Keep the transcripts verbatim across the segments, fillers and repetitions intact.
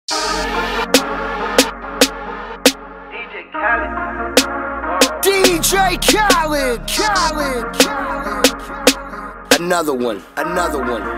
D J Khaled, Khaled, Khaled. Another one, another one, another one.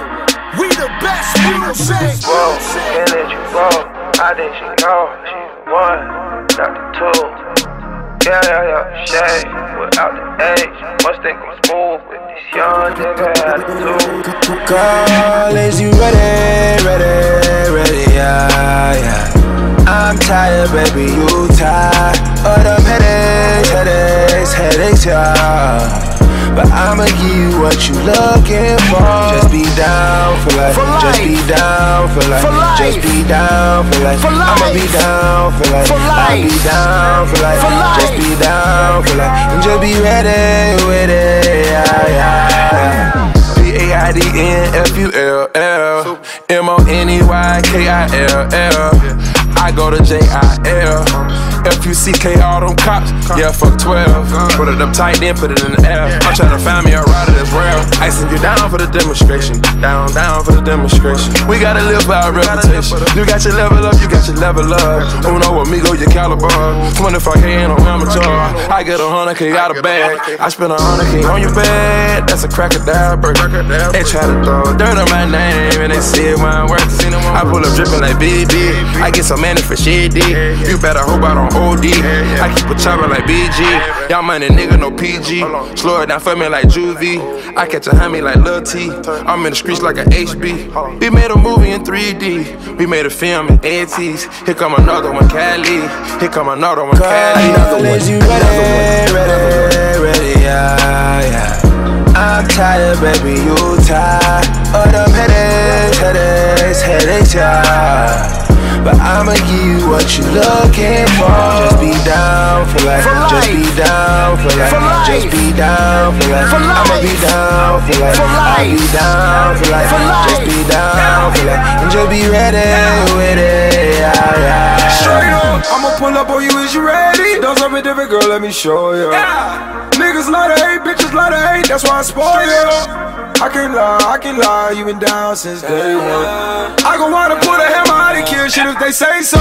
We the best music. Whoa, can't let you go. I think she know she's the one, not the two. Yeah, yeah, yeah, shade without the age. Must think I'm smooth with this young nigga attitude. Girl, is you ready, ready, ready, yeah, yeah. I'm tired, baby, you tired of them headaches, headaches, headaches, yeah. But I'ma give you what you looking for. Just be down for life, for life. Just be down for life, for life. Just be down for life, for life. I'ma be down for life, for life. I'll be down for life, for life. Just be down for life, and just be ready with it, yeah, yeah. P A I D N F U L L M O N E Y K I L L I go to J I L F U C K, all them cops, yeah, fuck twelve. Put it up tight, then put it in the air. I'm tryna find me a rider that's rare. I send you down for the demonstration. Down, down for the demonstration. We gotta live by our reputation. You got your level up, you got your level up. Uno amigo, your caliber. twenty-five K ain't no amateur. I get a hundred K out of bag. I spend a hundred K on your bed. That's a crocodile burger. They try to throw dirt on my name and they see it when I'm working. I pull up dripping like B B. I get some money for shit, D. You better hope I don't O D. I keep a chopper like B G. Y'all money nigga, no P G. Slow it down for me like Juvie. I catch a homie like Lil T. I'm in the streets like an H B. We made a movie in three D. We made a film in eighties. Here come another one, Cali. Here come another one, Cali. Another one, Is you ready, ready, ready, yeah, yeah. I'm tired, baby, you tired of them headaches, headaches, headaches, yeah. But I'ma give you what you looking for. Just be down for life, for life. Just be down for life, for life. Just be down for life, for life. I'ma be down for life, for life. I'll be down for life, for life. Just be down for life, and just be ready with it, yeah, yeah. Straight up, I'ma pull up on you, is you ready? Don't something different, girl, let me show you. Yeah. Niggas love to hate, bitches love to hate, that's why I spoil you. I can't lie, I can't lie, you been down since day one. I gon' wanna put a hammer out and kill shit if they say so.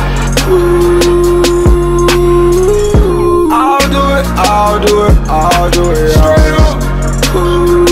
Ooh, I'll do it, I'll do it, I'll do it, straight up. Ooh,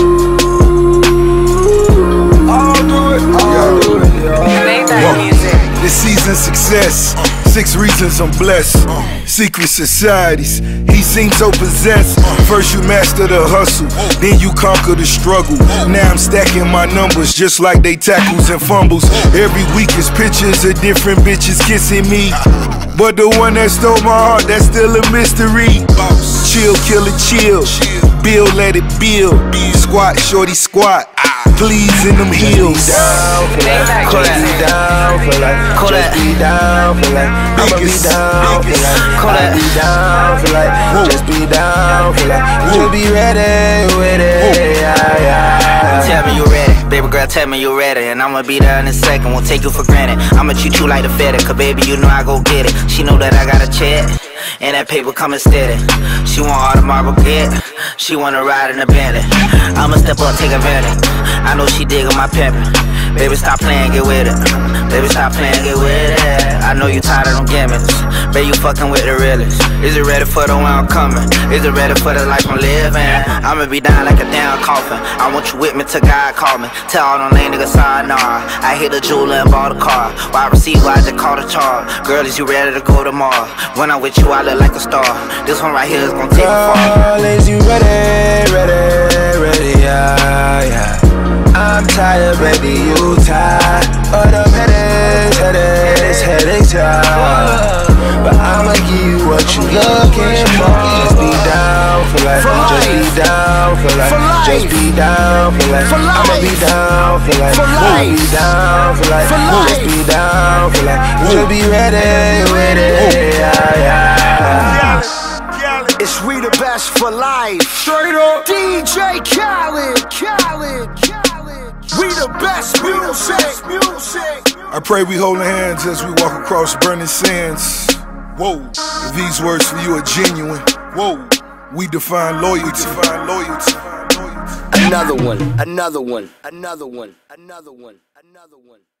I'll do it, I'll do it, yeah. Make that music. This season's success, six reasons I'm blessed. Secret societies, he seems so possessed. First you master the hustle, then you conquer the struggle. Now I'm stacking my numbers just like they tackles and fumbles. Every week is pictures of different bitches kissing me, but the one that stole my heart, that's still a mystery. Chill, kill it, chill. Build, let it build. Squat, shorty, squat. Please in them heels. Down for life, just be down for life, just be down for life. I'ma be down for life, I'll be down for life, just be down for life. Just be ready with it, yeah, yeah. Tell me you ready, baby girl, tell me you ready. And I'ma be there in a second, won't take you for granted. I'ma treat you like a fed, cause baby you know I go get it. She know that I got a check, and that paper coming steady. She want all the marble get, she wanna ride in a Bentley. I'ma step up, take advantage. I know she diggin' my pimpin'. Baby, stop playing, get with it. Baby, stop playing, get with it. I know you tired of them gimmicks. Baby, you fucking with the realest. Is it ready for the one I'm coming? Is it ready for the life I'm living? I'ma be down like a damn coffin. I want you with me till God call me. Tell all them lame niggas sayonara. I hit a jeweler and bought a car. Why I receive, I just call the charge. Girl, is you ready to go tomorrow? When I'm with you, I look like a star. This one right here is gonna take me far. Girl, is you ready, ready, ready, yeah, yeah. I'm tired, baby, you tired of them headaches, headaches, headaches, yeah. But I'ma give you what you looking for. Just be down for life, just be down for life, just be down for life. I'ma be down for life, I'll be down for life, just be down for life. Just be ready with it, yeah, yeah. It's we the best for life. Straight up, D J Khaled, Khaled, Khaled. We the best music, music. I pray we holding hands as we walk across burning sands. Whoa, if these words for you are genuine. Whoa, we define loyalty. Define loyalty. Another one, another one, another one, another one, another one.